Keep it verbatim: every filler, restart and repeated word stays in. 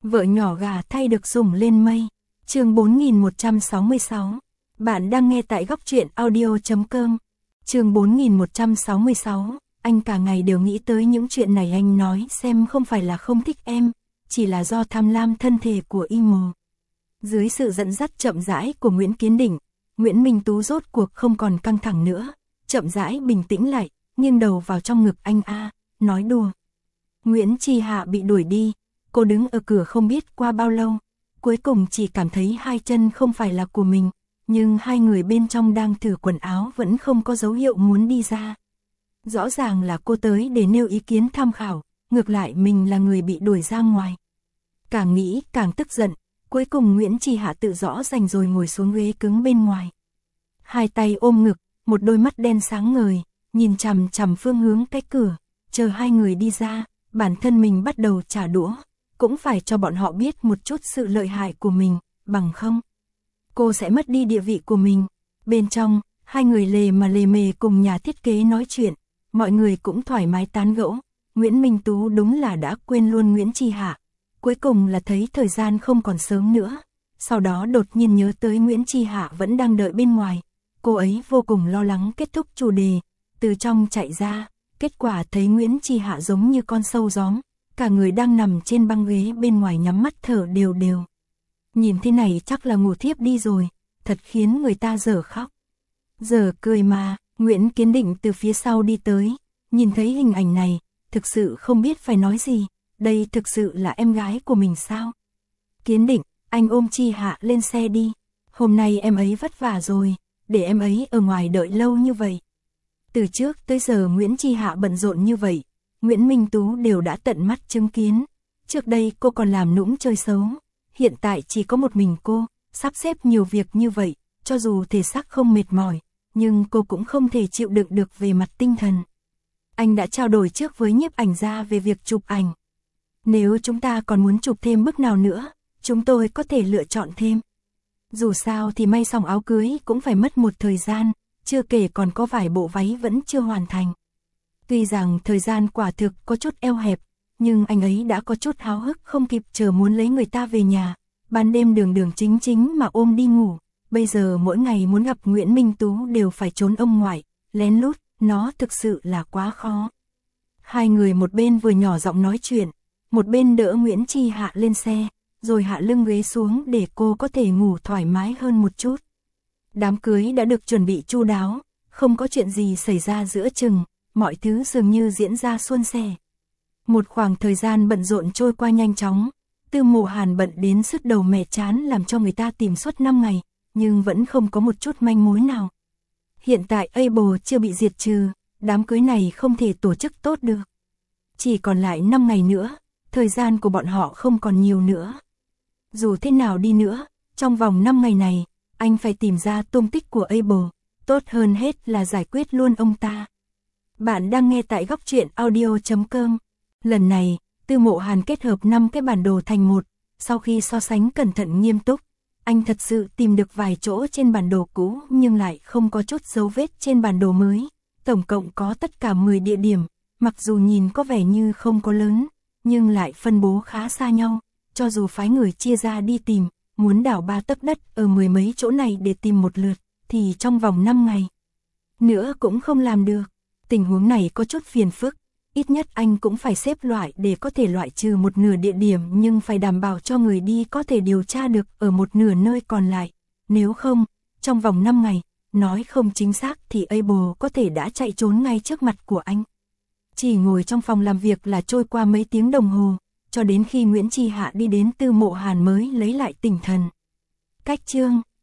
Vợ nhỏ gà thay được sủng lên mây. Chương bốn nghìn một trăm sáu mươi sáu. Bạn đang nghe tại góc truyện audio chấm com. Chương bốn nghìn một trăm sáu mươi sáu. Anh cả ngày đều nghĩ tới những chuyện này, anh nói xem không phải là không thích em, chỉ là do tham lam thân thể của y mồ. Dưới sự dẫn dắt chậm rãi của Nguyễn Kiến Định, Nguyễn Minh Tú rốt cuộc không còn căng thẳng nữa, chậm rãi bình tĩnh lại, nghiêng đầu vào trong ngực anh a, nói đùa. Nguyễn Chi Hạ bị đuổi đi, cô đứng ở cửa không biết qua bao lâu, cuối cùng chỉ cảm thấy hai chân không phải là của mình, nhưng hai người bên trong đang thử quần áo vẫn không có dấu hiệu muốn đi ra. Rõ ràng là cô tới để nêu ý kiến tham khảo, ngược lại mình là người bị đuổi ra ngoài. Càng nghĩ càng tức giận, cuối cùng Nguyễn Chi Hạ tự rõ rành rồi ngồi xuống ghế cứng bên ngoài. Hai tay ôm ngực, một đôi mắt đen sáng ngời, nhìn chằm chằm phương hướng cái cửa, chờ hai người đi ra, bản thân mình bắt đầu trả đũa, cũng phải cho bọn họ biết một chút sự lợi hại của mình, bằng không cô sẽ mất đi địa vị của mình. Bên trong, hai người lề mà lề mề cùng nhà thiết kế nói chuyện, mọi người cũng thoải mái tán gẫu. Nguyễn Minh Tú đúng là đã quên luôn Nguyễn Chi Hạ. Cuối cùng là thấy thời gian không còn sớm nữa, sau đó đột nhiên nhớ tới Nguyễn Chi Hạ vẫn đang đợi bên ngoài. Cô ấy vô cùng lo lắng kết thúc chủ đề, từ trong chạy ra, kết quả thấy Nguyễn Chi Hạ giống như con sâu gióm, cả người đang nằm trên băng ghế bên ngoài nhắm mắt thở đều đều. Nhìn thế này chắc là ngủ thiếp đi rồi, thật khiến người ta dở khóc. Giờ cười mà, Nguyễn Kiến Định từ phía sau đi tới, nhìn thấy hình ảnh này, thực sự không biết phải nói gì, đây thực sự là em gái của mình sao? Kiến Định, anh ôm Chi Hạ lên xe đi, hôm nay em ấy vất vả rồi, để em ấy ở ngoài đợi lâu như vậy. Từ trước tới giờ Nguyễn Chi Hạ bận rộn như vậy, Nguyễn Minh Tú đều đã tận mắt chứng kiến. Trước đây cô còn làm nũng chơi xấu, hiện tại chỉ có một mình cô, sắp xếp nhiều việc như vậy, cho dù thể xác không mệt mỏi, nhưng cô cũng không thể chịu đựng được về mặt tinh thần. Anh đã trao đổi trước với nhiếp ảnh gia về việc chụp ảnh. Nếu chúng ta còn muốn chụp thêm bức nào nữa, chúng tôi có thể lựa chọn thêm. Dù sao thì may xong áo cưới cũng phải mất một thời gian, chưa kể còn có vài bộ váy vẫn chưa hoàn thành. Tuy rằng thời gian quả thực có chút eo hẹp, nhưng anh ấy đã có chút háo hức không kịp chờ muốn lấy người ta về nhà, ban đêm đường đường chính chính mà ôm đi ngủ. Bây giờ mỗi ngày muốn gặp Nguyễn Minh Tú đều phải trốn ông ngoại, lén lút, nó thực sự là quá khó. Hai người một bên vừa nhỏ giọng nói chuyện, một bên đỡ Nguyễn Chi Hạ lên xe, rồi hạ lưng ghế xuống để cô có thể ngủ thoải mái hơn một chút. Đám cưới đã được chuẩn bị chu đáo, không có chuyện gì xảy ra giữa chừng, mọi thứ dường như diễn ra suôn sẻ. Một khoảng thời gian bận rộn trôi qua nhanh chóng, Tư Mộ Hàn bận đến sứt đầu mẻ chán làm cho người ta tìm suốt năm ngày, nhưng vẫn không có một chút manh mối nào. Hiện tại Able chưa bị diệt trừ, đám cưới này không thể tổ chức tốt được. Chỉ còn lại năm ngày nữa, thời gian của bọn họ không còn nhiều nữa. Dù thế nào đi nữa, trong vòng năm ngày này, anh phải tìm ra tung tích của Able, tốt hơn hết là giải quyết luôn ông ta. Bạn đang nghe tại góc truyện audio chấm com. Lần này, Tư Mộ Hàn kết hợp năm cái bản đồ thành một, sau khi so sánh cẩn thận nghiêm túc, anh thật sự tìm được vài chỗ trên bản đồ cũ nhưng lại không có chút dấu vết trên bản đồ mới. Tổng cộng có tất cả mười địa điểm, mặc dù nhìn có vẻ như không có lớn, nhưng lại phân bố khá xa nhau. Cho dù phái người chia ra đi tìm, muốn đảo ba tấc đất ở mười mấy chỗ này để tìm một lượt, thì trong vòng năm ngày nữa cũng không làm được. Tình huống này có chút phiền phức, ít nhất anh cũng phải xếp loại để có thể loại trừ một nửa địa điểm, nhưng phải đảm bảo cho người đi có thể điều tra được ở một nửa nơi còn lại. Nếu không, trong vòng năm ngày, nói không chính xác thì Able có thể đã chạy trốn ngay trước mặt của anh. Chỉ ngồi trong phòng làm việc là trôi qua mấy tiếng đồng hồ, cho đến khi Nguyễn Chi Hạ đi đến Tư Mộ Hàn mới lấy lại tinh thần. Cách chương